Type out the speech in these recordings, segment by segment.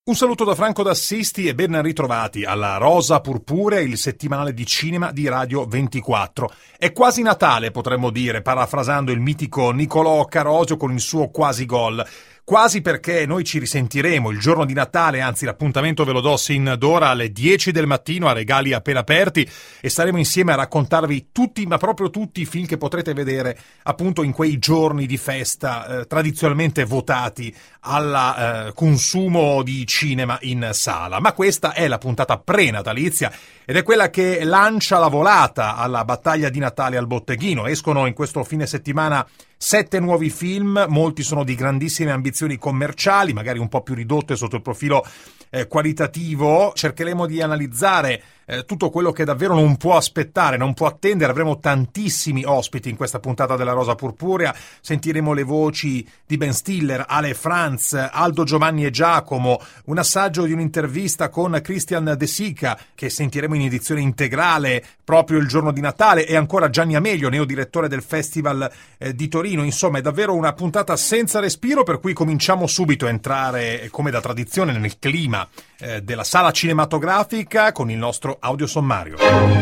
Un saluto da Franco d'Assisti e ben ritrovati alla Rosa Purpurea, il settimanale di cinema di Radio 24. È quasi Natale, potremmo dire, parafrasando il mitico Nicolò Carosio con il suo quasi gol. Quasi perché noi ci risentiremo il giorno di Natale, anzi l'appuntamento ve lo do sin d'ora alle 10 del mattino a regali appena aperti e staremo insieme a raccontarvi tutti, ma proprio tutti i film che potrete vedere appunto in quei giorni di festa tradizionalmente votati al consumo di cinema in sala. Ma questa è la puntata pre-natalizia ed è quella che lancia la volata alla battaglia di Natale al botteghino. Escono in questo fine settimana 7 nuovi film, molti sono di grandissime ambizioni commerciali, magari un po' più ridotte sotto il profilo qualitativo. Cercheremo di analizzare tutto quello che davvero non può aspettare, non può attendere. Avremo tantissimi ospiti in questa puntata della Rosa Purpurea. Sentiremo le voci di Ben Stiller, Ale Franz, Aldo Giovanni e Giacomo, un assaggio di un'intervista con Christian De Sica che sentiremo in edizione integrale proprio il giorno di Natale, e ancora Gianni Amelio, neodirettore del Festival di Torino. Insomma, è davvero una puntata senza respiro, per cui cominciamo subito a entrare, come da tradizione, nel clima della sala cinematografica con il nostro audio sommario.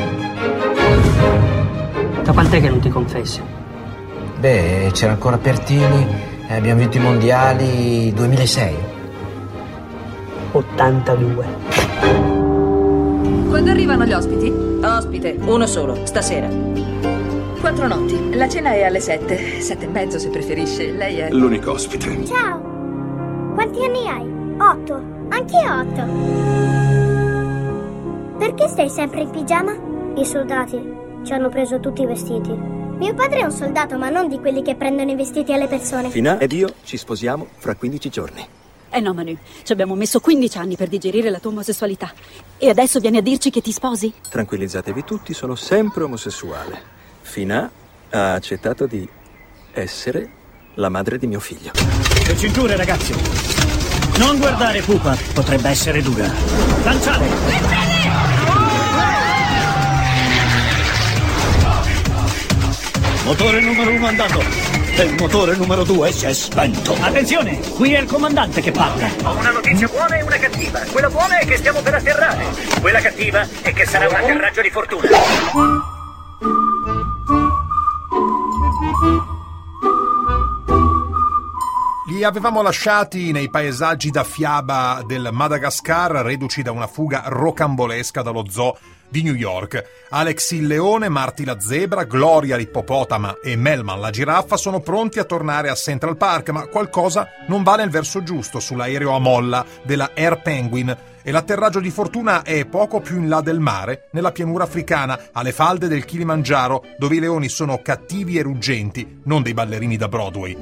Da quant'è che non ti confessi? Beh, c'era ancora Pertini, abbiamo vinto i mondiali 2006. 82. Quando arrivano gli ospiti? Ospite, uno solo, stasera. 4 notti. La cena è alle 7. 7:30 se preferisce. Lei è l'unico ospite. Ciao. Quanti anni hai? 8. Anche 8. Perché stai sempre in pigiama? I soldati ci hanno preso tutti i vestiti. Mio padre è un soldato, ma non di quelli che prendono i vestiti alle persone. Fina ed io ci sposiamo fra 15 giorni. No, Manu, ci abbiamo messo 15 anni per digerire la tua omosessualità. E adesso vieni a dirci che ti sposi? Tranquillizzatevi tutti, sono sempre omosessuale. Fina ha accettato di essere la madre di mio figlio. Le cinture, ragazzi. Non guardare pupa, potrebbe essere dura. Lanciare! Motore numero 1 andato. E il motore numero 2 si è spento. Attenzione, qui è il comandante che parla. Ho una notizia buona e una cattiva. Quella buona è che stiamo per atterrare. Quella cattiva è che sarà un atterraggio di fortuna. Li avevamo lasciati nei paesaggi da fiaba del Madagascar, reduci da una fuga rocambolesca dallo zoo di New York. Alex il leone, Marty la zebra, Gloria l'ippopotama e Melman la giraffa sono pronti a tornare a Central Park, ma qualcosa non va nel verso giusto sull'aereo a molla della Air Penguin e l'atterraggio di fortuna è poco più in là del mare, nella pianura africana, alle falde del Kilimangiaro, dove i leoni sono cattivi e ruggenti, non dei ballerini da Broadway.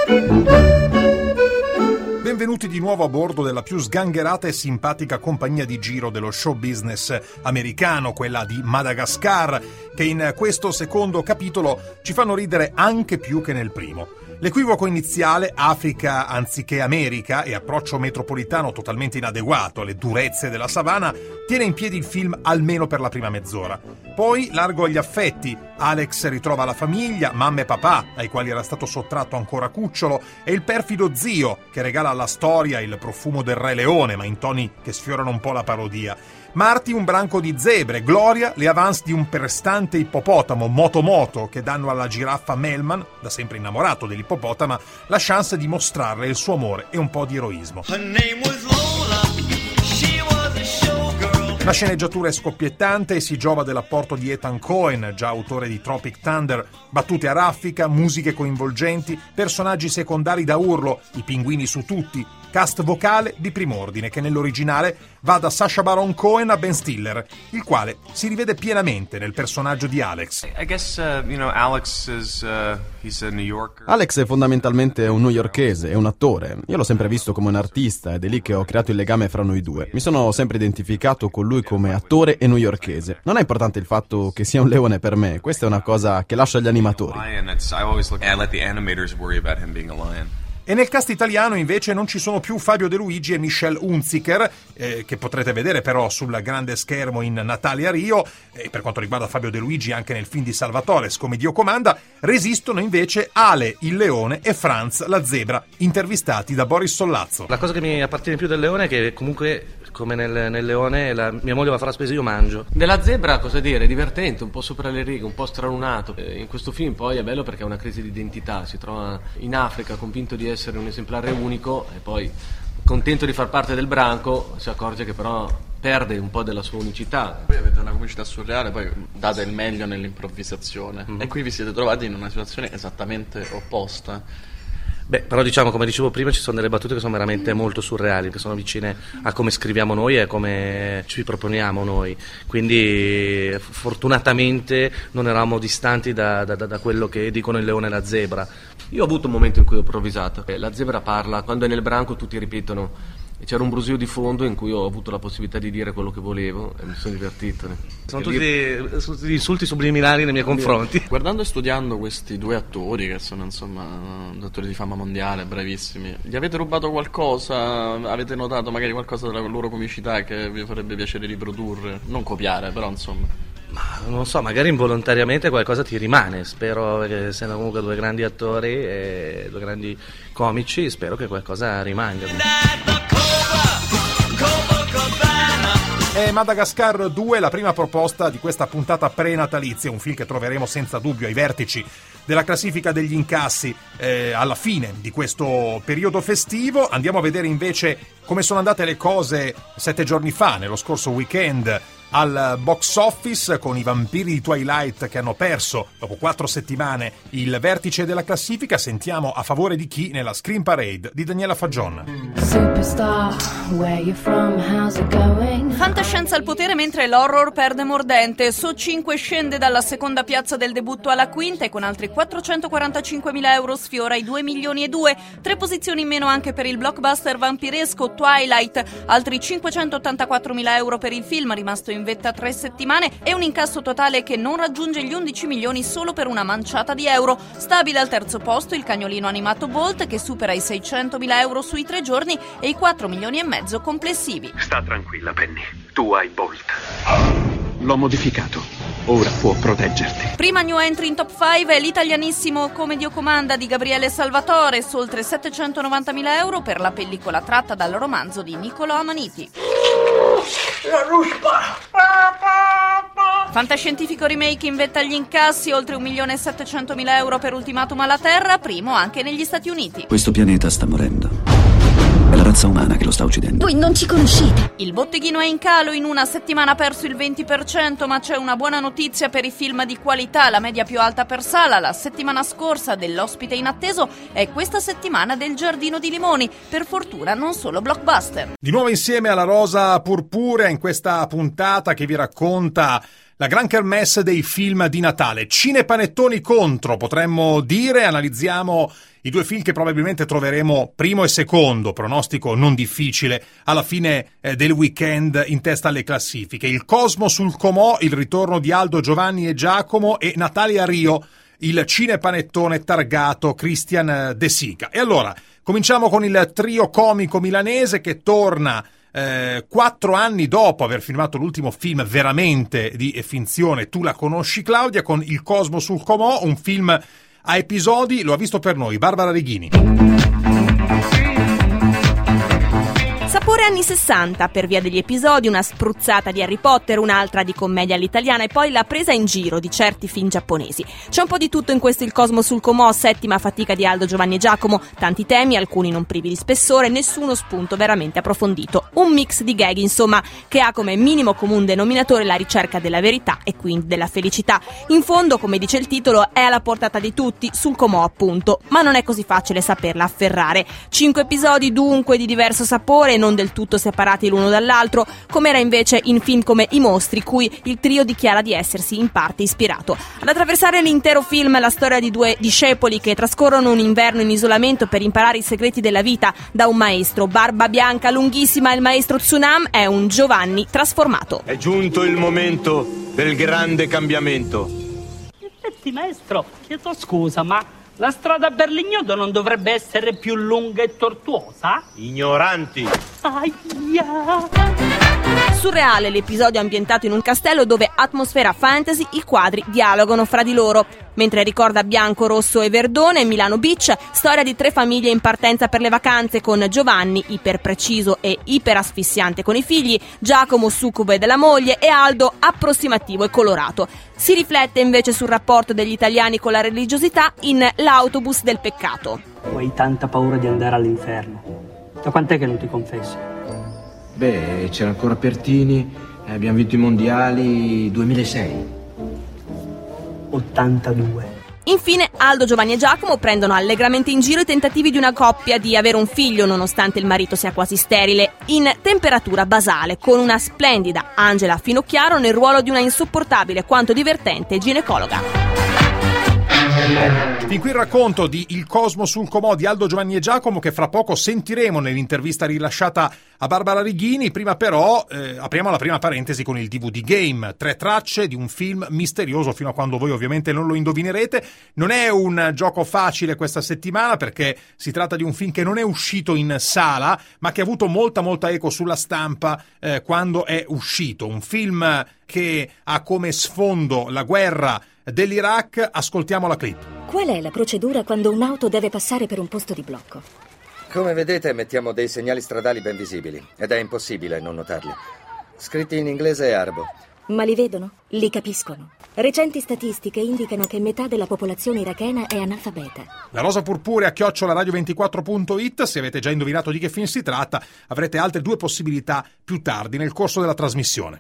Benvenuti di nuovo a bordo della più sgangherata e simpatica compagnia di giro dello show business americano, quella di Madagascar, che in questo secondo capitolo ci fanno ridere anche più che nel primo. L'equivoco iniziale, Africa anziché America, e approccio metropolitano totalmente inadeguato alle durezze della savana, tiene in piedi il film almeno per la prima mezz'ora. Poi, largo agli affetti, Alex ritrova la famiglia, mamma e papà, ai quali era stato sottratto ancora cucciolo, e il perfido zio, che regala alla storia il profumo del Re Leone, ma in toni che sfiorano un po' la parodia. Marty un branco di zebre, Gloria le avance di un prestante ippopotamo, Moto, che danno alla giraffa Melman, da sempre innamorato dell'ippopotama, la chance di mostrarle il suo amore e un po' di eroismo. La sceneggiatura è scoppiettante e si giova dell'apporto di Ethan Coen, già autore di Tropic Thunder, battute a raffica, musiche coinvolgenti, personaggi secondari da urlo, i pinguini su tutti, cast vocale di prim'ordine che nell'originale va da Sacha Baron Cohen a Ben Stiller, il quale si rivede pienamente nel personaggio di Alex. Alex è fondamentalmente un newyorkese, è un attore. Io l'ho sempre visto come un artista ed è lì che ho creato il legame fra noi due. Mi sono sempre identificato con lui come attore e newyorkese. Non è importante il fatto che sia un leone per me, questa è una cosa che lascio agli animatori. E nel cast italiano invece non ci sono più Fabio De Luigi e Michelle Hunziker, che potrete vedere però sul grande schermo in Natalia Rio, e per quanto riguarda Fabio De Luigi anche nel film di Salvatore, Come Dio comanda. Resistono invece Ale il leone e Franz la zebra, intervistati da Boris Sollazzo. La cosa che mi appartiene più del leone è che comunque, come nel leone, mia moglie va a fare la spesa, io mangio. Della zebra, cosa dire, è divertente, un po' sopra le righe, un po' stralunato. In questo film poi è bello perché è una crisi di identità, si trova in Africa convinto di essere un esemplare unico e poi, contento di far parte del branco, si accorge che però perde un po' della sua unicità. Voi avete una comicità surreale, poi date il meglio nell'improvvisazione, e qui vi siete trovati in una situazione esattamente opposta. Beh, però diciamo, come dicevo prima, ci sono delle battute che sono veramente molto surreali, che sono vicine a come scriviamo noi e a come ci proponiamo noi, quindi fortunatamente non eravamo distanti da quello che dicono il leone e la zebra. Io ho avuto un momento in cui ho improvvisato, la zebra parla, quando è nel branco tutti ripetono, e c'era un brusio di fondo in cui ho avuto la possibilità di dire quello che volevo e mi sono divertito. Sono tutti insulti subliminali nei miei confronti. Guardando e studiando questi due attori, che sono insomma attori di fama mondiale, bravissimi, gli avete rubato qualcosa? Avete notato magari qualcosa della loro comicità che vi farebbe piacere riprodurre? Non copiare, però insomma. Ma non so, magari involontariamente qualcosa ti rimane. Spero che, essendo comunque due grandi attori e due grandi comici, spero che qualcosa rimanga. È Madagascar 2 la prima proposta di questa puntata pre-natalizia, un film che troveremo senza dubbio ai vertici della classifica degli incassi alla fine di questo periodo festivo. Andiamo a vedere invece come sono andate le cose 7 giorni fa, nello scorso weekend, al box office, con i vampiri di Twilight che hanno perso dopo 4 settimane il vertice della classifica. Sentiamo a favore di chi nella Screen Parade di Daniela Fagion. Fantascienza al potere mentre l'horror perde mordente. So 5 scende dalla seconda piazza del debutto alla quinta e con altri 445.000 euro sfiora i 2 milioni e 2. 3 posizioni in meno anche per il blockbuster vampiresco Twilight, altri 584.000 euro per il film rimasto in vetta 3 settimane e un incasso totale che non raggiunge gli 11 milioni solo per una manciata di euro. Stabile al terzo posto il cagnolino animato Bolt, che supera i 600.000 euro sui 3 giorni e i 4 milioni e mezzo complessivi. Sta tranquilla, Penny, tu hai Bolt. L'ho modificato, ora può proteggerti. Prima new entry in top 5 è l'italianissimo Come Dio comanda di Gabriele Salvatore, su oltre 790.000 euro per la pellicola tratta dal romanzo di Niccolò Amaniti. La ruspa! Fantascientifico remake in vetta agli incassi, oltre 1.700.000 euro per Ultimatum alla Terra, primo anche negli Stati Uniti. Questo pianeta sta morendo. È la razza umana che lo sta uccidendo. Voi non ci conoscete. Il botteghino è in calo, in una settimana ha perso il 20%, ma c'è una buona notizia per i film di qualità. La media più alta per sala la settimana scorsa dell'Ospite inatteso è questa settimana del Giardino di Limoni. Per fortuna non solo blockbuster. Di nuovo insieme alla Rosa Purpurea in questa puntata che vi racconta la gran kermesse dei film di Natale. Cinepanettoni contro, potremmo dire. Analizziamo i 2 film che probabilmente troveremo primo e secondo, pronostico non difficile, alla fine del weekend in testa alle classifiche. Il Cosmo sul Comò, il ritorno di Aldo, Giovanni e Giacomo, e Natalia Rio, il cinepanettone targato Christian De Sica. E allora, cominciamo con il trio comico milanese che torna 4 anni dopo aver filmato l'ultimo film veramente di finzione, Tu la conosci Claudia, con Il Cosmo sul Comò, un film a episodi. Lo ha visto per noi Barbara Reghini. Sapore anni 60, per via degli episodi, una spruzzata di Harry Potter, un'altra di commedia all'italiana e poi la presa in giro di certi film giapponesi. C'è un po' di tutto in questo Il Cosmo sul Comò, settima fatica di Aldo, Giovanni e Giacomo, tanti temi, alcuni non privi di spessore, nessuno spunto veramente approfondito. Un mix di gag, insomma, che ha come minimo comune denominatore la ricerca della verità e quindi della felicità. In fondo, come dice il titolo, è alla portata di tutti, sul Comò appunto, ma non è così facile saperla afferrare. 5 episodi dunque di diverso sapore, non del tutto separati l'uno dall'altro, come era invece in film come I Mostri, cui il trio dichiara di essersi in parte ispirato. Ad attraversare l'intero film la storia di 2 discepoli che trascorrono un inverno in isolamento per imparare i segreti della vita da un maestro. Barba bianca lunghissima, il maestro Tsunam è un Giovanni trasformato. È giunto il momento del grande cambiamento. Infatti, maestro, chiedo scusa, ma La strada a Berlignodo non dovrebbe essere più lunga e tortuosa? Ignoranti! Aia! Surreale l'episodio ambientato in un castello dove atmosfera fantasy, i quadri dialogano fra di loro. Mentre ricorda Bianco, Rosso e Verdone, Milano Beach, storia di 3 famiglie in partenza per le vacanze con Giovanni, iperpreciso e iperasfissiante con i figli, Giacomo, succube della moglie, e Aldo, approssimativo e colorato. Si riflette invece sul rapporto degli italiani con la religiosità in L'autobus del peccato. Tu hai tanta paura di andare all'inferno. Da quant'è che non ti confessi? Beh, c'era ancora Pertini, abbiamo vinto i mondiali 2006. 82. Infine Aldo, Giovanni e Giacomo prendono allegramente in giro i tentativi di una coppia di avere un figlio nonostante il marito sia quasi sterile, in Temperatura basale, con una splendida Angela Finocchiaro nel ruolo di una insopportabile quanto divertente ginecologa. Fin qui il racconto di Il Cosmo sul Comò di Aldo, Giovanni e Giacomo, che fra poco sentiremo nell'intervista rilasciata a Barbara Righini. Prima però apriamo la prima parentesi con il DVD Game, 3 tracce di un film misterioso fino a quando voi ovviamente non lo indovinerete. Non è un gioco facile questa settimana perché si tratta di un film che non è uscito in sala ma che ha avuto molta eco sulla stampa quando è uscito. Un film che ha come sfondo la guerra dell'Iraq. Ascoltiamo la clip. Qual è la procedura quando un'auto deve passare per un posto di blocco? Come vedete mettiamo dei segnali stradali ben visibili ed è impossibile non notarli. Scritti in inglese e arabo. Ma li vedono? Li capiscono? Recenti statistiche indicano che metà della popolazione irachena è analfabeta. La rosa purpurea @radio24.it. Se avete già indovinato di che film si tratta, avrete altre 2 possibilità più tardi nel corso della trasmissione.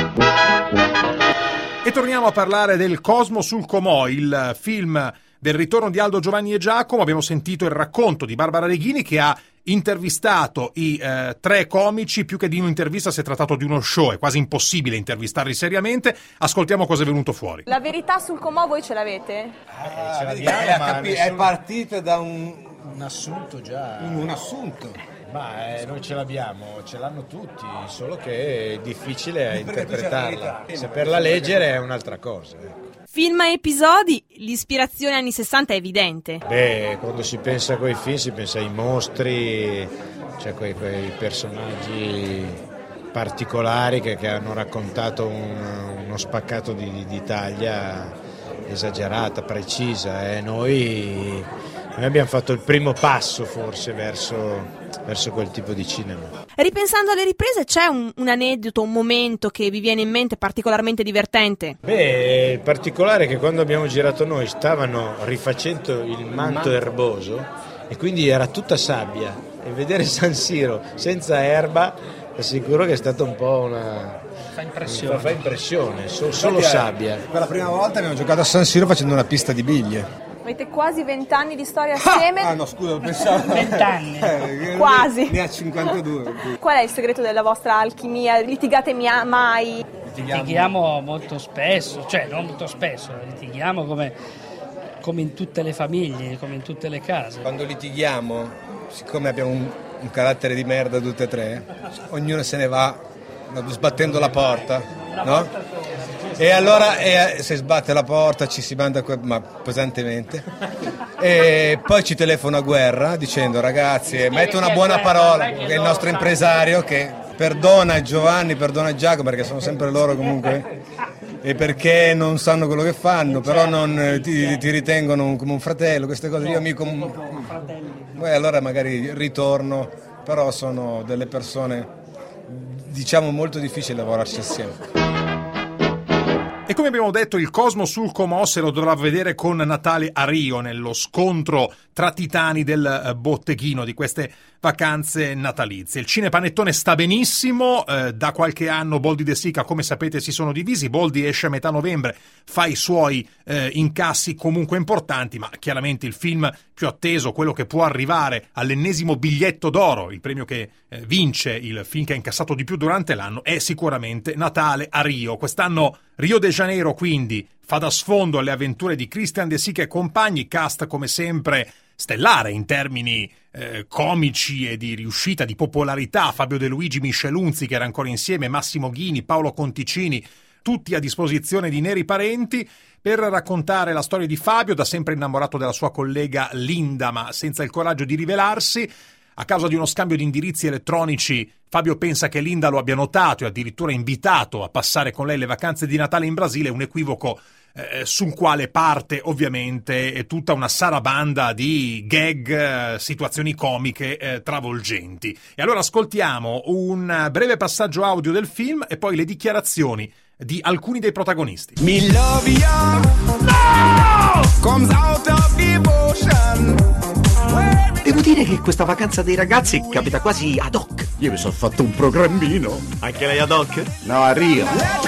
E torniamo a parlare del Cosmo sul Comò, il film del ritorno di Aldo, Giovanni e Giacomo. Abbiamo sentito il racconto di Barbara Righini che ha intervistato i 3 comici. Più che di un'intervista si è trattato di uno show, è quasi impossibile intervistarli seriamente. Ascoltiamo cosa è venuto fuori. La verità sul Comò voi ce l'avete? Ce l'abbiamo, ma è partita da un assunto già. Un assunto. Ma noi ce l'abbiamo, ce l'hanno tutti, solo che è difficile interpretarla. Saperla leggere è un'altra cosa. Film e episodi, l'ispirazione anni 60 è evidente. Beh, quando si pensa a quei film si pensa ai mostri, cioè quei personaggi particolari che hanno raccontato uno spaccato di Italia esagerata, precisa, e noi abbiamo fatto il primo passo forse verso quel tipo di cinema. Ripensando alle riprese, c'è un aneddoto, un momento che vi viene in mente particolarmente divertente? Beh, il particolare è che quando abbiamo girato noi stavano rifacendo il manto erboso e quindi era tutta sabbia, e vedere San Siro senza erba assicuro che è stata un po' una... Fa impressione, solo sabbia. Per la prima volta abbiamo giocato a San Siro facendo una pista di biglie. Avete quasi 20 anni di storia assieme. Ah no, scusa, pensavo 20 anni. Quasi. Ne ha 52. Qual è il segreto della vostra alchimia? Litigate mai? Litighiamo molto spesso, cioè non molto spesso, litighiamo come in tutte le famiglie, come in tutte le case. Quando litighiamo, siccome abbiamo un carattere di merda tutte e 3, ognuno se ne va sbattendo la porta, no? E allora se sbatte la porta ci si manda ma pesantemente e poi ci telefona a guerra dicendo ragazzi mette una buona parola, che è il nostro impresario che perdona Giovanni, perdona Giacomo perché sono sempre loro comunque e perché non sanno quello che fanno, però non ti ritengono come un fratello, queste cose. Io amico poi allora magari ritorno, però sono delle persone diciamo molto difficili lavorarci assieme. E come abbiamo detto, il Cosmo sul Comò se lo dovrà vedere con Natale a Rio, nello scontro tra titani del botteghino di queste vacanze natalizie. Il cinepanettone sta benissimo, da qualche anno Boldi De Sica, come sapete, si sono divisi. Boldi esce a metà novembre, fa i suoi incassi comunque importanti, ma chiaramente il film più atteso, quello che può arrivare all'ennesimo biglietto d'oro, il premio che vince il film che ha incassato di più durante l'anno, è sicuramente Natale a Rio. Quest'anno Rio de Janeiro quindi fa da sfondo alle avventure di Christian De Sica e compagni, cast come sempre stellare in termini comici e di riuscita, di popolarità. Fabio De Luigi, Michel Unzi che era ancora insieme, Massimo Ghini, Paolo Conticini, tutti a disposizione di Neri Parenti per raccontare la storia di Fabio, da sempre innamorato della sua collega Linda, ma senza il coraggio di rivelarsi. A causa di uno scambio di indirizzi elettronici, Fabio pensa che Linda lo abbia notato e addirittura invitato a passare con lei le vacanze di Natale in Brasile, un equivoco sul quale parte ovviamente tutta una sarabanda di gag, situazioni comiche travolgenti. E allora ascoltiamo un breve passaggio audio del film e poi le dichiarazioni di alcuni dei protagonisti. Me love ya, no! Comes out of devotion. Devo dire che questa vacanza dei ragazzi capita quasi ad hoc. Io mi sono fatto un programmino. Anche lei ad hoc? No, a Rio.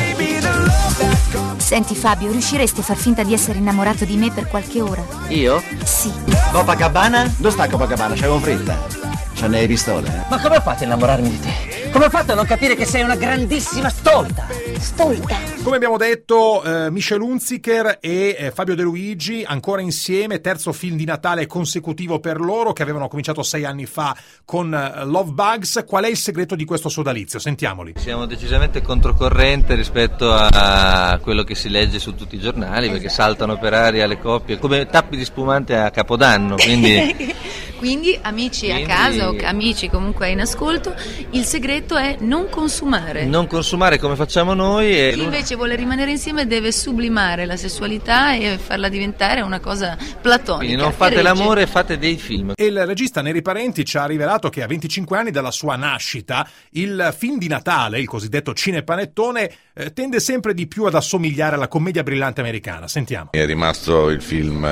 Senti Fabio, riusciresti a far finta di essere innamorato di me per qualche ora? Io? Sì. Copacabana? Dove sta Copacabana? C'avevo fretta. C'ha le pistole, eh? Ma come ho fatto a innamorarmi di te? Come ho fatto a non capire che sei una grandissima stolta? Stolta? Come abbiamo detto, Michel Hunziker e Fabio De Luigi ancora insieme, terzo film di Natale consecutivo per loro, che avevano cominciato 6 anni fa con Love Bugs. Qual è il segreto di questo sodalizio? Sentiamoli. Siamo decisamente controcorrente rispetto a quello che si legge su tutti i giornali, perché saltano per aria le coppie come tappi di spumante a Capodanno, quindi... Quindi amici a casa o amici comunque in ascolto, il segreto è non consumare. Non consumare come facciamo noi. E chi invece vuole rimanere insieme deve sublimare la sessualità e farla diventare una cosa platonica. Quindi non fate l'amore, fate dei film. E il regista Neri Parenti ci ha rivelato che a 25 anni dalla sua nascita il film di Natale, il cosiddetto cinepanettone, tende sempre di più ad assomigliare alla commedia brillante americana. Sentiamo. È rimasto il film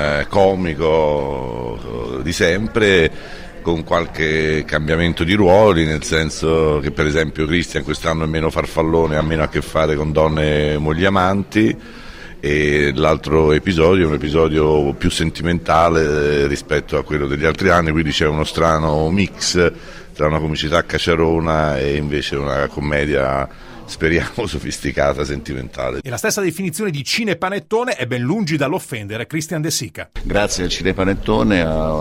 comico di sempre, con qualche cambiamento di ruoli, nel senso che per esempio Christian quest'anno è meno farfallone, ha meno a che fare con donne e mogli amanti, e l'altro episodio è un episodio più sentimentale rispetto a quello degli altri anni, quindi c'è uno strano mix tra una comicità cacciarona e invece una commedia, speriamo, sofisticata, sentimentale. E la stessa definizione di cinepanettone è ben lungi dall'offendere Christian De Sica. Grazie al cinepanettone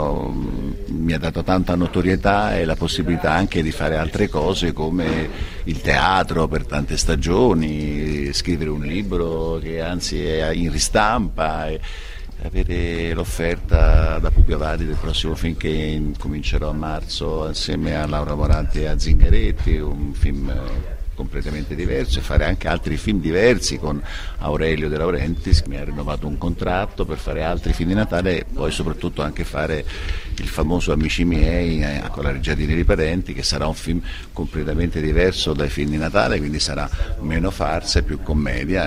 mi ha dato tanta notorietà e la possibilità anche di fare altre cose come il teatro per tante stagioni, scrivere un libro che anzi è in ristampa e avere l'offerta da Publio Vadi del prossimo film che comincerò a marzo assieme a Laura Moranti e a Zingaretti, un film completamente diverso, e fare anche altri film diversi con Aurelio De Laurentiis, che mi ha rinnovato un contratto per fare altri film di Natale e poi soprattutto anche fare il famoso Amici miei con la regia di Neri Parenti, che sarà un film completamente diverso dai film di Natale, quindi sarà meno farsa e più commedia.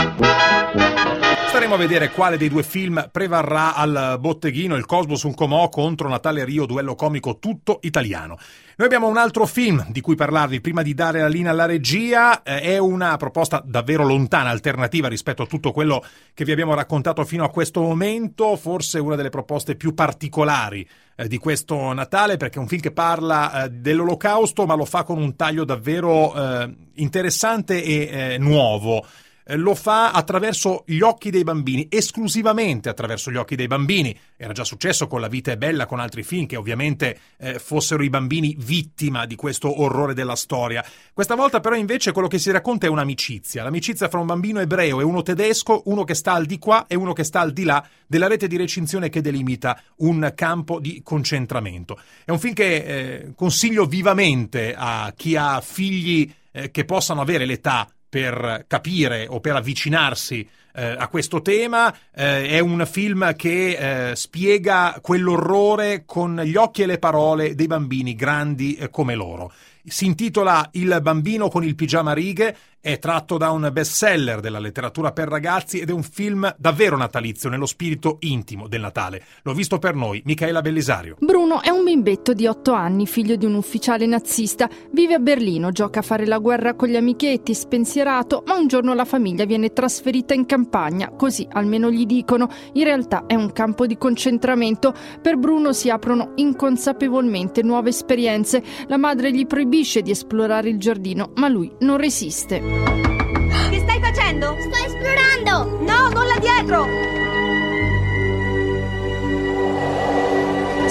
Staremo a vedere quale dei due film prevarrà al botteghino, il Cosmo sul Comò contro Natale Rio, duello comico tutto italiano. Noi abbiamo un altro film di cui parlarvi prima di dare la linea alla regia, è una proposta davvero lontana, alternativa rispetto a tutto quello che vi abbiamo raccontato fino a questo momento, forse una delle proposte più particolari di questo Natale, perché è un film che parla dell'Olocausto, ma lo fa con un taglio davvero interessante e nuovo. Lo fa attraverso gli occhi dei bambini, esclusivamente attraverso gli occhi dei bambini. Era già successo con La vita è bella, con altri film che ovviamente fossero i bambini vittima di questo orrore della storia. Questa volta però invece quello che si racconta è un'amicizia, l'amicizia fra un bambino ebreo e uno tedesco, uno che sta al di qua e uno che sta al di là della rete di recinzione che delimita un campo di concentramento. È un film che consiglio vivamente a chi ha figli che possano avere l'età per capire o per avvicinarsi a questo tema. È un film che spiega quell'orrore con gli occhi e le parole dei bambini grandi come loro. Si intitola Il bambino con il pigiama a righe, è tratto da un bestseller della letteratura per ragazzi ed è un film davvero natalizio nello spirito intimo del Natale. L'ho visto per noi, Michaela Bellisario. Bruno è un bimbetto di 8 anni, figlio di un ufficiale nazista. Vive a Berlino, gioca a fare la guerra con gli amichetti, spensierato, ma un giorno la famiglia viene trasferita in campagna, così almeno gli dicono. In realtà è un campo di concentramento. Per Bruno si aprono inconsapevolmente nuove esperienze. La madre gli proibisce di esplorare il giardino, ma lui non resiste. Che stai facendo? Sto esplorando! No, non là dietro!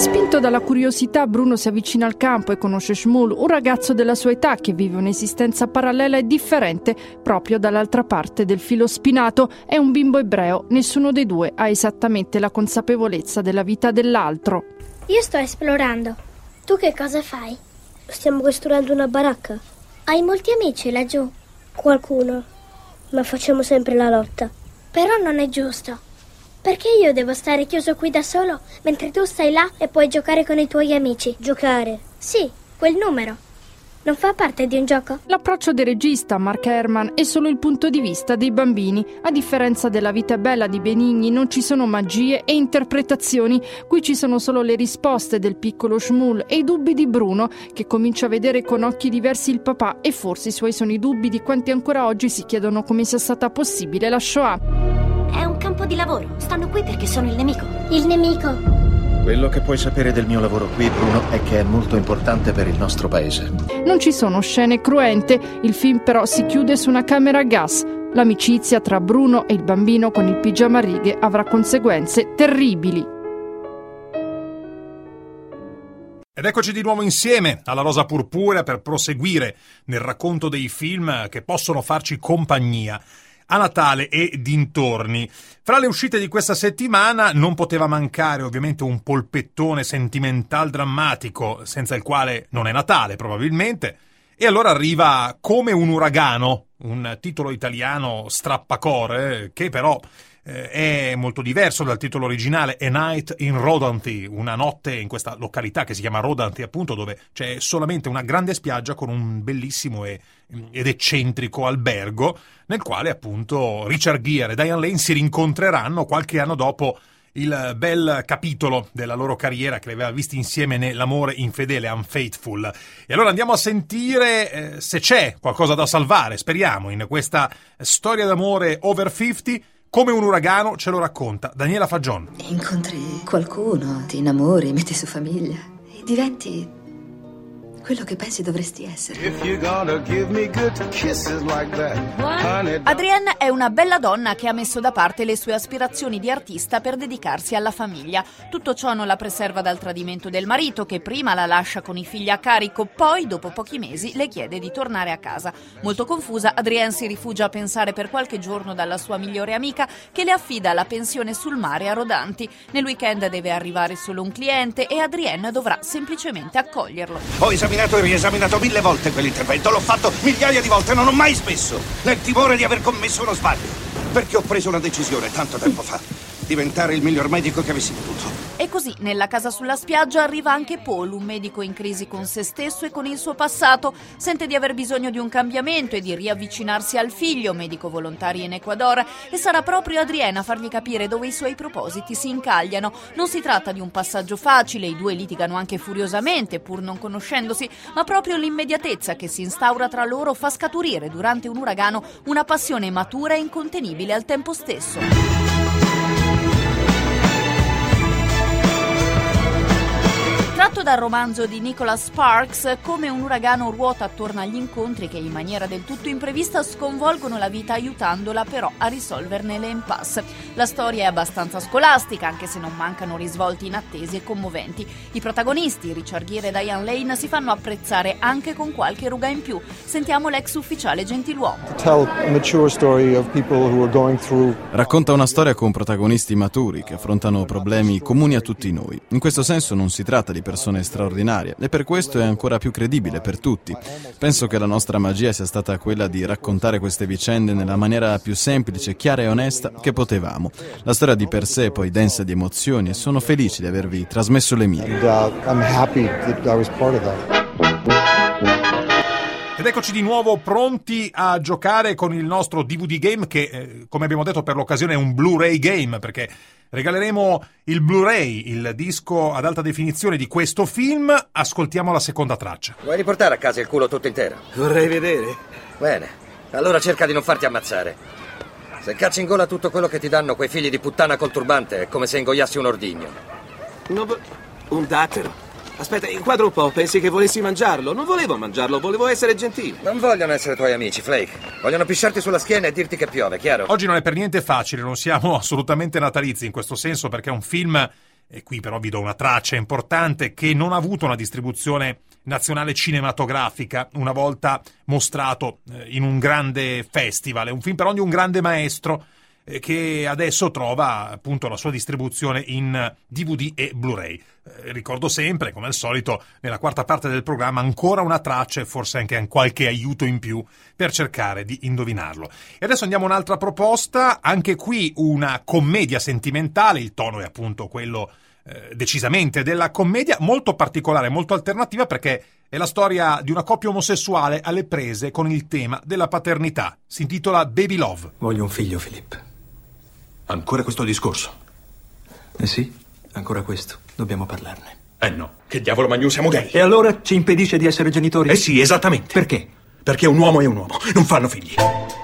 Spinto dalla curiosità, Bruno si avvicina al campo e conosce Shmuel, un ragazzo della sua età che vive un'esistenza parallela e differente proprio dall'altra parte del filo spinato. È un bimbo ebreo, nessuno dei due ha esattamente la consapevolezza della vita dell'altro. Io sto esplorando. Tu che cosa fai? Stiamo costruendo una baracca. Hai molti amici laggiù? Qualcuno, ma facciamo sempre la lotta. Però non è giusto. Perché io devo stare chiuso qui da solo mentre tu stai là e puoi giocare con i tuoi amici? Giocare? Sì, quel numero. Non fa parte di un gioco? L'approccio del regista, Mark Herman, è solo il punto di vista dei bambini. A differenza della Vita è bella di Benigni, non ci sono magie e interpretazioni. Qui ci sono solo le risposte del piccolo Shmuel e i dubbi di Bruno, che comincia a vedere con occhi diversi il papà, e forse i suoi sono i dubbi di quanti ancora oggi si chiedono come sia stata possibile la Shoah. È un campo di lavoro. Stanno qui perché sono il nemico. Il nemico? Quello che puoi sapere del mio lavoro qui, Bruno, è che è molto importante per il nostro paese. Non ci sono scene cruente, il film però si chiude su una camera a gas. L'amicizia tra Bruno e il bambino con il pigiama a righe avrà conseguenze terribili. Ed eccoci di nuovo insieme alla Rosa Purpurea per proseguire nel racconto dei film che possono farci compagnia a Natale e dintorni. Fra le uscite di questa settimana non poteva mancare ovviamente un polpettone sentimental drammatico, senza il quale non è Natale probabilmente, e allora arriva Come un uragano, un titolo italiano strappacore, che però è molto diverso dal titolo originale, A Night in Rodanty, una notte in questa località che si chiama Rodanty, appunto, dove c'è solamente una grande spiaggia con un bellissimo ed eccentrico albergo, nel quale appunto Richard Gere e Diane Lane si rincontreranno qualche anno dopo il bel capitolo della loro carriera che li aveva visti insieme nell'amore infedele, Unfaithful. E allora andiamo a sentire se c'è qualcosa da salvare, speriamo, in questa storia d'amore over 50. Come un uragano ce lo racconta Daniela Fagion. Incontri qualcuno, ti innamori, metti su famiglia e diventi quello che pensi dovresti essere. Adrienne è una bella donna che ha messo da parte le sue aspirazioni di artista per dedicarsi alla famiglia. Tutto ciò non la preserva dal tradimento del marito, che prima la lascia con i figli a carico, poi dopo pochi mesi le chiede di tornare a casa. Molto confusa, Adrienne si rifugia a pensare per qualche giorno dalla sua migliore amica, che le affida la pensione sul mare a Rodanty. Nel weekend deve arrivare solo un cliente e Adrienne dovrà semplicemente accoglierlo. Ho esaminato e riesaminato 1000 volte quell'intervento, l'ho fatto migliaia di volte, non ho mai smesso, nel timore di aver commesso uno sbaglio, perché ho preso una decisione tanto tempo fa: diventare il miglior medico che avessi potuto. E così, nella casa sulla spiaggia, arriva anche Paul, un medico in crisi con se stesso e con il suo passato. Sente di aver bisogno di un cambiamento e di riavvicinarsi al figlio, medico volontario in Ecuador, e sarà proprio Adrienne a fargli capire dove i suoi propositi si incagliano. Non si tratta di un passaggio facile, i due litigano anche furiosamente, pur non conoscendosi, ma proprio l'immediatezza che si instaura tra loro fa scaturire durante un uragano una passione matura e incontenibile al tempo stesso. Tratto dal romanzo di Nicholas Sparks, Come un uragano ruota attorno agli incontri che in maniera del tutto imprevista sconvolgono la vita, aiutandola però a risolverne le impasse. La storia è abbastanza scolastica, anche se non mancano risvolti inattesi e commoventi. I protagonisti, Richard Gere e Diane Lane, si fanno apprezzare anche con qualche ruga in più. Sentiamo l'ex ufficiale gentiluomo. Racconta una storia con protagonisti maturi che affrontano problemi comuni a tutti noi. In questo senso non si tratta di persone straordinarie e per questo è ancora più credibile per tutti. Penso che la nostra magia sia stata quella di raccontare queste vicende nella maniera più semplice, chiara e onesta che potevamo. La storia di per sé è poi densa di emozioni e sono felice di avervi trasmesso le mie. Ed eccoci di nuovo pronti a giocare con il nostro DVD game che, come abbiamo detto per l'occasione, è un Blu-ray game, perché regaleremo il Blu-ray, il disco ad alta definizione di questo film. Ascoltiamo la seconda traccia. Vuoi riportare a casa il culo tutto intero? Vorrei vedere. Bene, allora cerca di non farti ammazzare. Se cacci in gola tutto quello che ti danno quei figli di puttana col turbante, è come se ingoiassi un ordigno. Un dattero. Aspetta, inquadra un po', pensi che volessi mangiarlo? Non volevo mangiarlo, volevo essere gentile. Non vogliono essere tuoi amici, Flake. Vogliono pisciarti sulla schiena e dirti che piove, chiaro? Oggi non è per niente facile, non siamo assolutamente natalizi in questo senso, perché è un film e qui però vi do una traccia importante, che non ha avuto una distribuzione nazionale cinematografica, una volta mostrato in un grande festival. È un film però di un grande maestro che adesso trova appunto la sua distribuzione in DVD e Blu-ray. Ricordo sempre, come al solito, nella quarta parte del programma ancora una traccia e forse anche qualche aiuto in più per cercare di indovinarlo. E adesso andiamo a un'altra proposta, anche qui una commedia sentimentale, il tono è appunto quello decisamente della commedia, molto particolare, molto alternativa, perché è la storia di una coppia omosessuale alle prese con il tema della paternità. Si intitola Baby Love. Voglio un figlio, Philip. Ancora questo discorso? Eh sì, ancora questo. Dobbiamo parlarne. No. Che diavolo, Magnu, siamo gay. E allora ci impedisce di essere genitori? Eh sì, esattamente. Perché? Perché un uomo è un uomo, non fanno figli.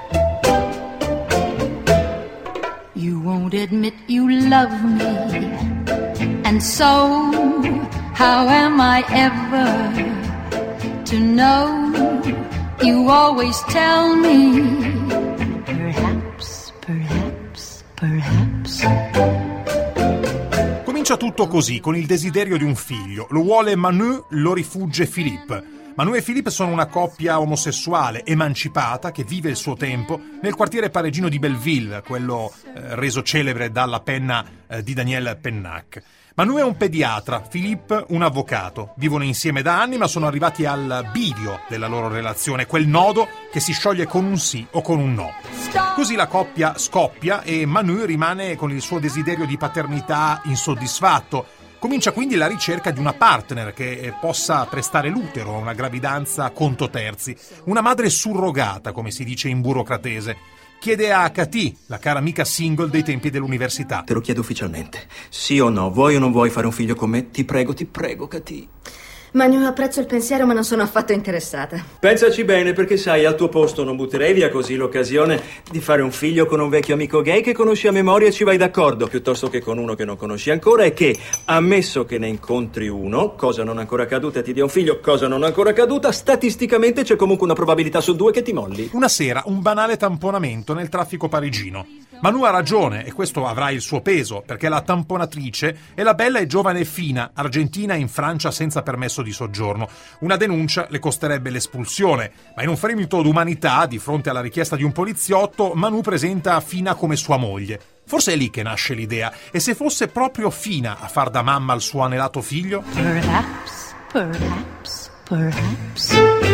You won't admit you love me. And so, how am I ever to know? You always tell me, perhaps, perhaps, perhaps. Comincia tutto così, con il desiderio di un figlio. Lo vuole Manu, lo rifugge Philippe. Manu e Philippe sono una coppia omosessuale emancipata che vive il suo tempo nel quartiere parigino di Belleville, quello reso celebre dalla penna di Daniel Pennac. Manu è un pediatra, Philippe un avvocato. Vivono insieme da anni, ma sono arrivati al bivio della loro relazione, quel nodo che si scioglie con un sì o con un no. Così la coppia scoppia e Manu rimane con il suo desiderio di paternità insoddisfatto. Comincia quindi la ricerca di una partner che possa prestare l'utero a una gravidanza conto terzi, una madre surrogata, come si dice in burocratese. Chiede a Cathy, la cara amica single dei tempi dell'università. Te lo chiedo ufficialmente. Sì o no? Vuoi o non vuoi fare un figlio con me? Ti prego, Cathy. Manu, apprezzo il pensiero, ma non sono affatto interessata. Pensaci bene, perché sai, al tuo posto non butterei via così l'occasione di fare un figlio con un vecchio amico gay che conosci a memoria e ci vai d'accordo, piuttosto che con uno che non conosci ancora e che, ammesso che ne incontri uno, cosa non ancora accaduta, ti dia un figlio, cosa non ancora accaduta, statisticamente c'è comunque una probabilità su 2 che ti molli. Una sera, un banale tamponamento nel traffico parigino. Manu ha ragione, e questo avrà il suo peso, perché la tamponatrice è la bella e giovane Fina, argentina in Francia senza permesso di soggiorno. Una denuncia le costerebbe l'espulsione, ma in un fremito d'umanità, di fronte alla richiesta di un poliziotto, Manu presenta Fina come sua moglie. Forse è lì che nasce l'idea, e se fosse proprio Fina a far da mamma al suo anelato figlio? Perhaps, perhaps, perhaps.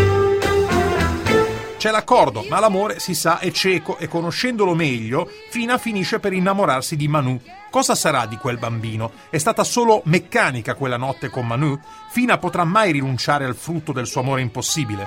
C'è l'accordo, ma l'amore, si sa, è cieco e conoscendolo meglio, Fina finisce per innamorarsi di Manu. Cosa sarà di quel bambino? È stata solo meccanica quella notte con Manu? Fina potrà mai rinunciare al frutto del suo amore impossibile?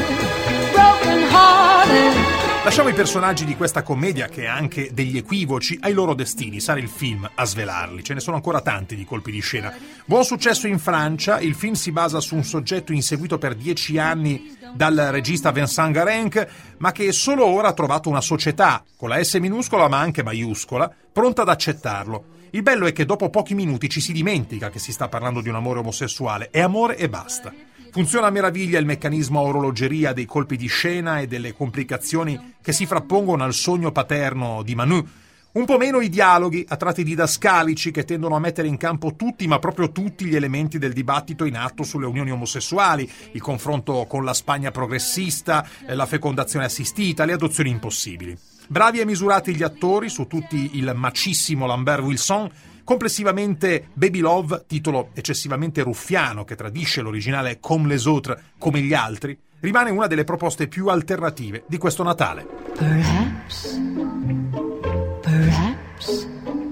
Lasciamo i personaggi di questa commedia, che ha anche degli equivoci, ai loro destini. Sarà il film a svelarli. Ce ne sono ancora tanti di colpi di scena. Buon successo in Francia. Il film si basa su un soggetto inseguito per 10 anni dal regista Vincent Garenc, ma che solo ora ha trovato una società, con la S minuscola ma anche maiuscola, pronta ad accettarlo. Il bello è che dopo pochi minuti ci si dimentica che si sta parlando di un amore omosessuale. È amore e basta. Funziona a meraviglia il meccanismo a orologeria dei colpi di scena e delle complicazioni che si frappongono al sogno paterno di Manu. Un po' meno i dialoghi, a tratti didascalici, che tendono a mettere in campo tutti, ma proprio tutti, gli elementi del dibattito in atto sulle unioni omosessuali, il confronto con la Spagna progressista, la fecondazione assistita, le adozioni impossibili. Bravi e misurati gli attori, su tutti il macissimo Lambert Wilson. Complessivamente Baby Love, titolo eccessivamente ruffiano che tradisce l'originale Comme les autres, come gli altri, rimane una delle proposte più alternative di questo Natale. Perhaps, perhaps,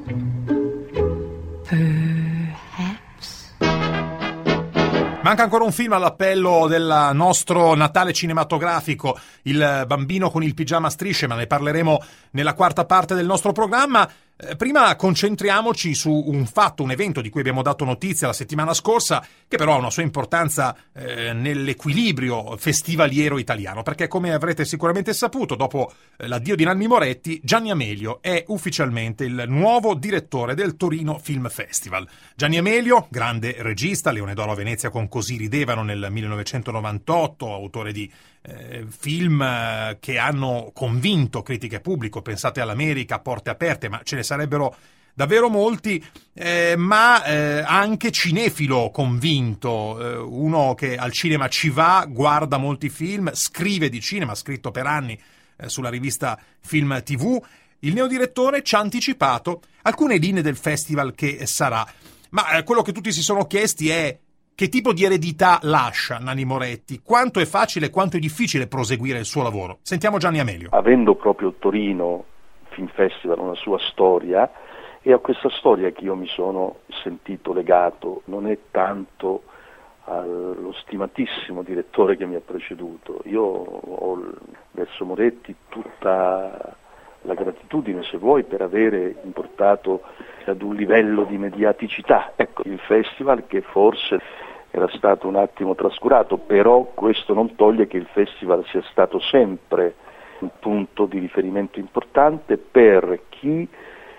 perhaps. Manca ancora un film all'appello del nostro Natale cinematografico, Il bambino con il pigiama a strisce, ma ne parleremo nella quarta parte del nostro programma. Prima concentriamoci su un fatto, un evento di cui abbiamo dato notizia la settimana scorsa, che però ha una sua importanza nell'equilibrio festivaliero italiano, perché come avrete sicuramente saputo, dopo l'addio di Nanni Moretti, Gianni Amelio è ufficialmente il nuovo direttore del Torino Film Festival. Gianni Amelio, grande regista, Leone d'Oro a Venezia con Così ridevano nel 1998, autore di film che hanno convinto critica e pubblico, pensate all'America, Porte aperte, ma ce ne sarebbero davvero molti, ma anche cinefilo convinto, uno che al cinema ci va, guarda molti film, scrive di cinema, ha scritto per anni sulla rivista Film TV. Il neodirettore ci ha anticipato alcune linee del festival che sarà, ma quello che tutti si sono chiesti è: che tipo di eredità lascia Nanni Moretti? Quanto è facile e quanto è difficile proseguire il suo lavoro? Sentiamo Gianni Amelio. Avendo proprio Torino Film Festival una sua storia, e a questa storia che io mi sono sentito legato, non è tanto allo stimatissimo direttore che mi ha preceduto. Io ho verso Moretti tutta la gratitudine, se vuoi, per avere portato ad un livello di mediaticità. Ecco, il festival che forse era stato un attimo trascurato, però questo non toglie che il festival sia stato sempre un punto di riferimento importante per chi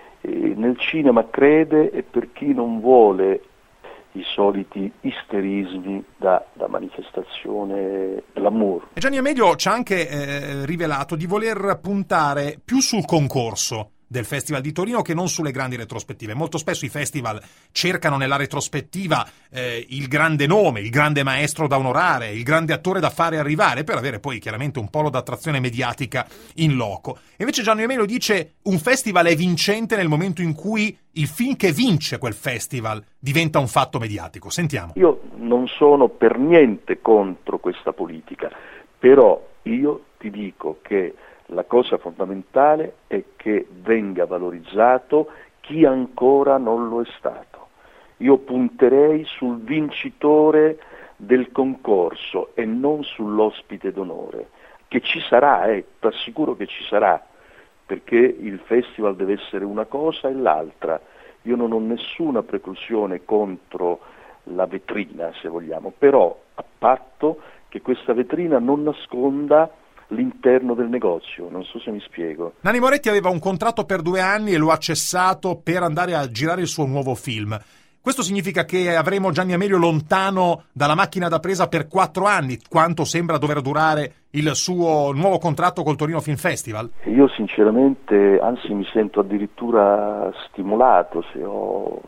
nel cinema crede e per chi non vuole i soliti isterismi da manifestazione glamour. E Gianni Amelio ci ha anche rivelato di voler puntare più sul concorso del Festival di Torino che non sulle grandi retrospettive. Molto spesso i festival cercano nella retrospettiva il grande nome, il grande maestro da onorare, il grande attore da fare arrivare, per avere poi chiaramente un polo d'attrazione mediatica in loco. E invece Gianni Amelio dice: un festival è vincente nel momento in cui il film che vince quel festival diventa un fatto mediatico. Sentiamo. Io non sono per niente contro questa politica, però io ti dico che la cosa fondamentale è che venga valorizzato chi ancora non lo è stato. Io punterei sul vincitore del concorso e non sull'ospite d'onore, che ci sarà, ti assicuro che ci sarà, perché il festival deve essere una cosa e l'altra. Io non ho nessuna preclusione contro la vetrina, se vogliamo, però a patto che questa vetrina non nasconda l'interno del negozio, non so se mi spiego. Nanni Moretti aveva un contratto per 2 anni e lo ha cessato per andare a girare il suo nuovo film. Questo significa che avremo Gianni Amelio lontano dalla macchina da presa per 4 anni, quanto sembra dover durare il suo nuovo contratto col Torino Film Festival? Io sinceramente, anzi mi sento addirittura stimolato se ho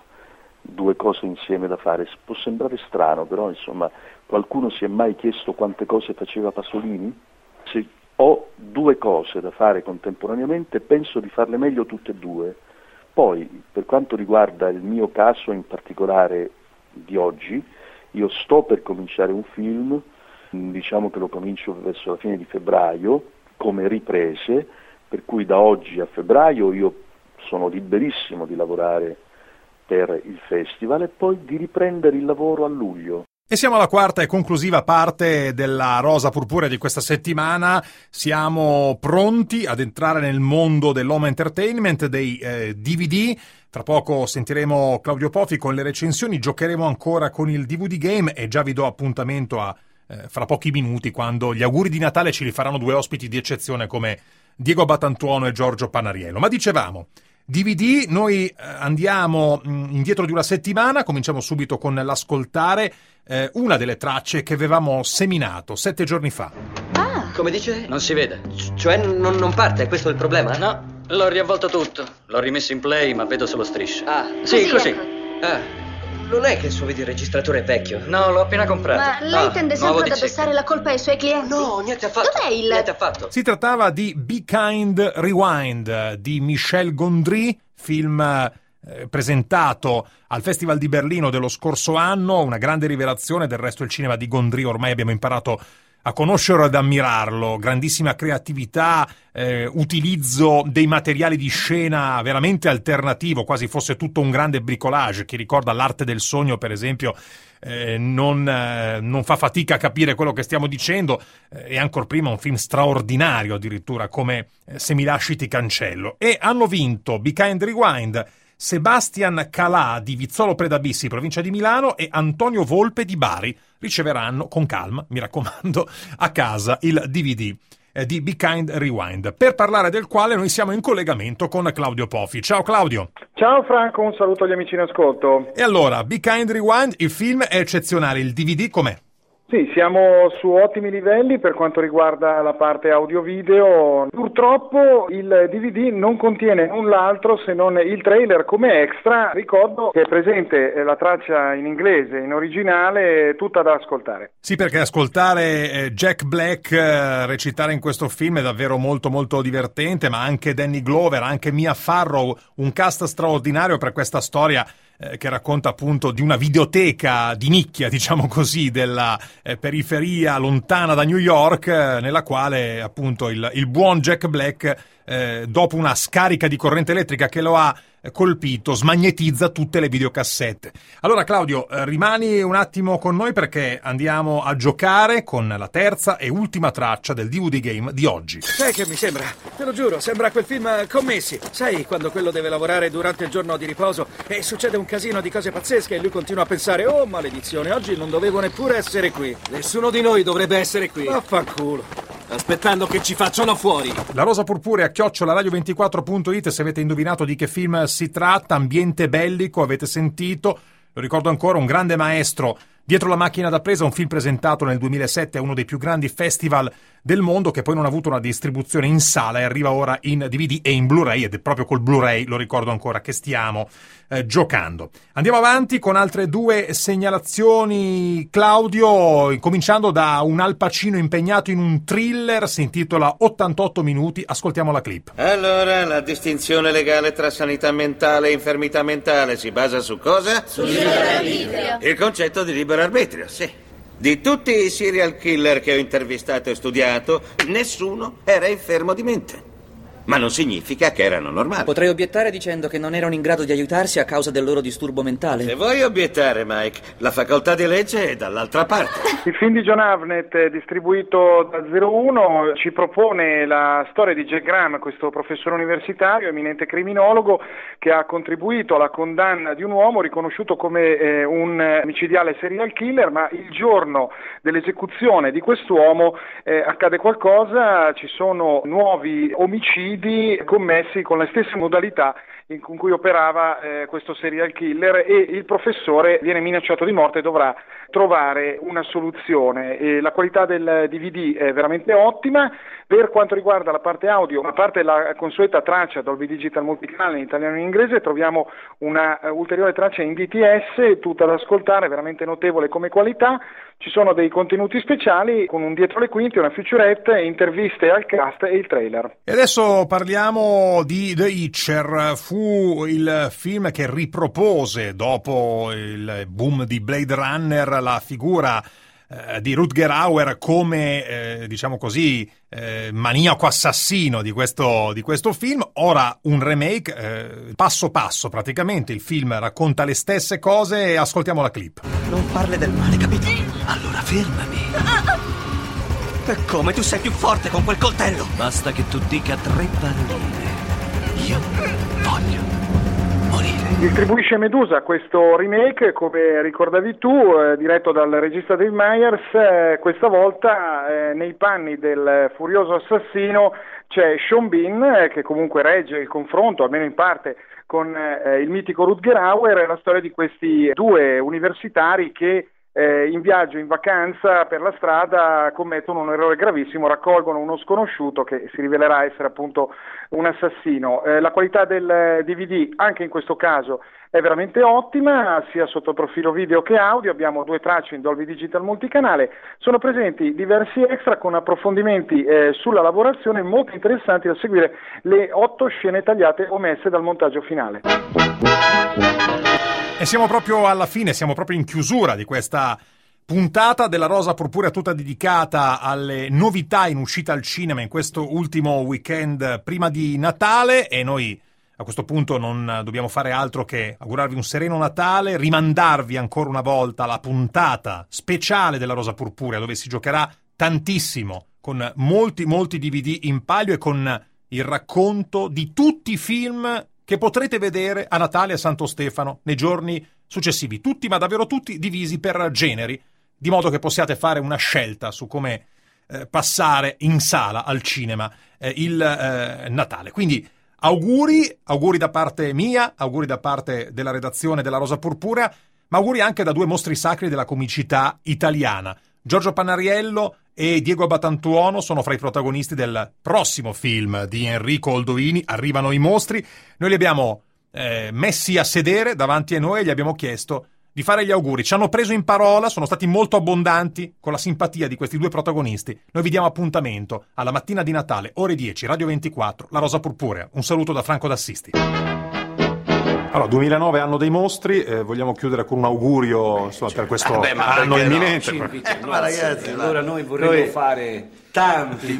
2 cose insieme da fare. Può sembrare strano, però insomma, qualcuno si è mai chiesto quante cose faceva Pasolini? Se ho 2 cose da fare contemporaneamente, penso di farle meglio tutte e 2. Poi, per quanto riguarda il mio caso in particolare di oggi, io sto per cominciare un film, diciamo che lo comincio verso la fine di febbraio, come riprese, per cui da oggi a febbraio io sono liberissimo di lavorare per il festival e poi di riprendere il lavoro a luglio. E siamo alla quarta e conclusiva parte della Rosa Purpurea di questa settimana. Siamo pronti ad entrare nel mondo dell'home entertainment, dei DVD. Tra poco sentiremo Claudio Pofi con le recensioni, giocheremo ancora con il DVD Game e già vi do appuntamento a fra pochi minuti, quando gli auguri di Natale ci li faranno 2 ospiti di eccezione come Diego Batantuono e Giorgio Panariello. Ma dicevamo, DVD, noi andiamo indietro di una settimana, cominciamo subito con l'ascoltare una delle tracce che avevamo seminato 7 giorni fa. Ah! Come dice? Non si vede. Cioè non parte, è questo il problema? No, l'ho riavvolto tutto. L'ho rimesso in play, ma vedo solo strisce. Ah, sì, così. Ecco. Non è che vedi il registratore è vecchio. No, l'ho appena comprato. Ma lei tende sempre ad addossare la colpa ai suoi clienti? No, niente affatto. Dov'è il... Niente affatto. Si trattava di Be Kind Rewind di Michel Gondry, film presentato al Festival di Berlino dello scorso anno, una grande rivelazione. Del resto il cinema di Gondry ormai abbiamo imparato a conoscerlo ed ammirarlo, grandissima creatività, utilizzo dei materiali di scena veramente alternativo, quasi fosse tutto un grande bricolage. Chi ricorda L'arte del sogno, per esempio, non fa fatica a capire quello che stiamo dicendo, e ancor prima un film straordinario addirittura come Se mi lasci ti cancello. E hanno vinto Be Kind Rewind Sebastian Calà di Vizzolo Predabissi, provincia di Milano, e Antonio Volpe di Bari. Riceveranno con calma, mi raccomando, a casa il DVD di Be Kind Rewind, per parlare del quale noi siamo in collegamento con Claudio Pofi. Ciao Claudio. Ciao Franco, un saluto agli amici in ascolto. E allora, Be Kind Rewind, il film è eccezionale, il DVD com'è? Sì, siamo su ottimi livelli per quanto riguarda la parte audio-video. Purtroppo il DVD non contiene null'altro se non il trailer come extra. Ricordo che è presente la traccia in inglese, in originale, tutta da ascoltare. Sì, perché ascoltare Jack Black recitare in questo film è davvero molto molto divertente, ma anche Danny Glover, anche Mia Farrow, un cast straordinario per questa storia che racconta appunto di una videoteca di nicchia, diciamo così, della periferia lontana da New York, nella quale appunto il buon Jack Black, dopo una scarica di corrente elettrica che lo ha colpito, smagnetizza tutte le videocassette. Allora Claudio, rimani un attimo con noi perché andiamo a giocare con la terza e ultima traccia del DVD Game di oggi. Sai che mi sembra? Te lo giuro, sembra quel film Commessi. Sai, quando quello deve lavorare durante il giorno di riposo e succede un casino di cose pazzesche e lui continua a pensare: oh maledizione, oggi non dovevo neppure essere qui. Nessuno di noi dovrebbe essere qui. Vaffanculo. Aspettando che ci facciano fuori. La rosa purpurea @radio24.it se avete indovinato di che film si tratta. Ambiente bellico, avete sentito, lo ricordo ancora, un grande maestro dietro la macchina da presa, un film presentato nel 2007 a uno dei più grandi festival del mondo, che poi non ha avuto una distribuzione in sala e arriva ora in DVD e in Blu-ray, ed è proprio col Blu-ray, lo ricordo ancora, che stiamo giocando. Andiamo avanti con altre due segnalazioni, Claudio, cominciando da un Al Pacino impegnato in un thriller, si intitola 88 minuti, ascoltiamo la clip. Allora, la distinzione legale tra sanità mentale e infermità mentale si basa su cosa? Sul libero arbitrio. Il concetto di libero arbitrio, sì. Di tutti i serial killer che ho intervistato e studiato, nessuno era infermo di mente. Ma non significa che erano normali. Potrei obiettare dicendo che non erano in grado di aiutarsi a causa del loro disturbo mentale. Se vuoi obiettare, Mike, la facoltà di legge è dall'altra parte. Il film di John Avnet, distribuito da 01, ci propone la storia di Jack Graham, questo professore universitario, eminente criminologo, che ha contribuito alla condanna di un uomo riconosciuto come un micidiale serial killer, ma il giorno dell'esecuzione di quest'uomo accade qualcosa, ci sono nuovi omicidi commessi con le stesse modalità con cui operava questo serial killer, e il professore viene minacciato di morte e dovrà trovare una soluzione. E la qualità del DVD è veramente ottima. Per quanto riguarda la parte audio, a parte la consueta traccia Dolby Digital Multicanale in italiano e in inglese, troviamo una ulteriore traccia in DTS, tutta da ascoltare, veramente notevole come qualità. Ci sono dei contenuti speciali con un dietro le quinte, una featurette, interviste al cast e il trailer. E adesso parliamo di The Hitcher. Fu il film che ripropose, dopo il boom di Blade Runner, la figura di Rutger Hauer come, diciamo così, maniaco assassino di questo film. Ora un remake, passo passo praticamente, il film racconta le stesse cose e ascoltiamo la clip. Non farle del male, capito? Allora fermami. E come tu sei più forte con quel coltello? Basta che tu dica 3 paroline. Io voglio morire. Distribuisce Medusa questo remake, come ricordavi tu, diretto dal regista Dave Meyers. Questa volta nei panni del furioso assassino c'è Sean Bean, che comunque regge il confronto, almeno in parte, con il mitico Rutger Hauer. È la storia di questi due universitari che in viaggio, in vacanza, per la strada commettono un errore gravissimo, raccolgono uno sconosciuto che si rivelerà essere appunto un assassino. La qualità del DVD anche in questo caso è veramente ottima, sia sotto il profilo video che audio. Abbiamo 2 tracce in Dolby Digital Multicanale, sono presenti diversi extra con approfondimenti sulla lavorazione molto interessanti da seguire, le 8 scene tagliate omesse dal montaggio finale. E siamo proprio alla fine, siamo proprio in chiusura di questa puntata della Rosa Purpurea, tutta dedicata alle novità in uscita al cinema in questo ultimo weekend prima di Natale, e noi a questo punto non dobbiamo fare altro che augurarvi un sereno Natale, rimandarvi ancora una volta la puntata speciale della Rosa Purpurea, dove si giocherà tantissimo, con molti DVD in palio e con il racconto di tutti i film che potrete vedere a Natale e a Santo Stefano nei giorni successivi, tutti, ma davvero tutti, divisi per generi, di modo che possiate fare una scelta su come passare in sala al cinema il Natale. Quindi auguri da parte mia, auguri da parte della redazione della Rosa Purpurea, ma auguri anche da 2 mostri sacri della comicità italiana, Giorgio Pannariello e Diego Batantuono sono fra i protagonisti del prossimo film di Enrico Oldovini, Arrivano i mostri. Noi li abbiamo messi a sedere davanti a noi e gli abbiamo chiesto di fare gli auguri. Ci hanno preso in parola, sono stati molto abbondanti con la simpatia di questi due protagonisti. Noi vi diamo appuntamento alla mattina di Natale, ore 10, Radio 24, La Rosa Purpurea. Un saluto da Franco D'Assisti. Allora, 2009, anno dei mostri, vogliamo chiudere con un augurio, insomma, per questo anno imminente. No? Ma ragazzi, allora noi vorremmo fare tanti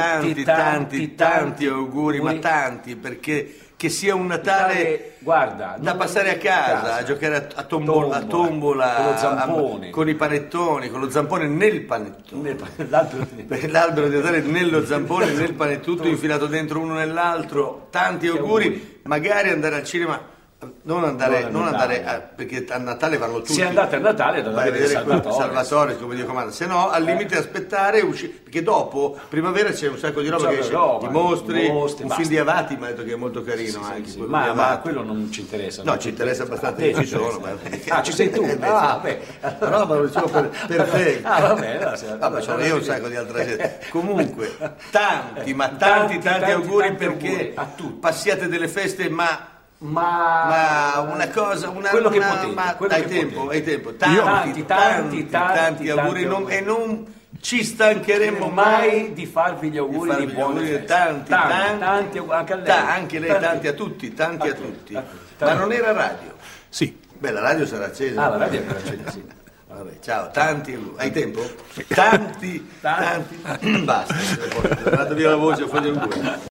auguri, ma tanti, perché che sia un Natale guarda, da passare a casa, a giocare a tombola, con lo zampone, con i panettoni, con lo zampone nel panettone, l'albero di Natale nello zampone, nel panettone, tutto infilato dentro uno nell'altro. Tanti auguri, magari andare al cinema. Non andare perché a Natale vanno tutti. Se andate a Natale dovete vedere Salvatore, come Dio comanda. Se no, al limite aspettare perché dopo primavera c'è un sacco di roba che esce, i mostri, un film di Avati mi ha detto che è molto carino anche. Sì. Ma quello non ci interessa. No, ci interessa abbastanza, ci sono. Ci sei tu? Vabbè. La roba lo dicevo per te. Vabbè, sono io un sacco di altra gente. Comunque, tanti auguri perché passiate delle feste, ma una cosa, quello che potete, hai tempo, tanti auguri e non ci stancheremo mai di farvi gli auguri di buone feste. Tanti anche a lei, anche lei, tanti a tutti. Ma non era radio? Sì. Beh, la radio sarà accesa. La radio sarà accesa, sì. Vabbè, ciao, tanti, hai tempo? Tanti, basta, è andato via la voce, ho fatto gli auguri.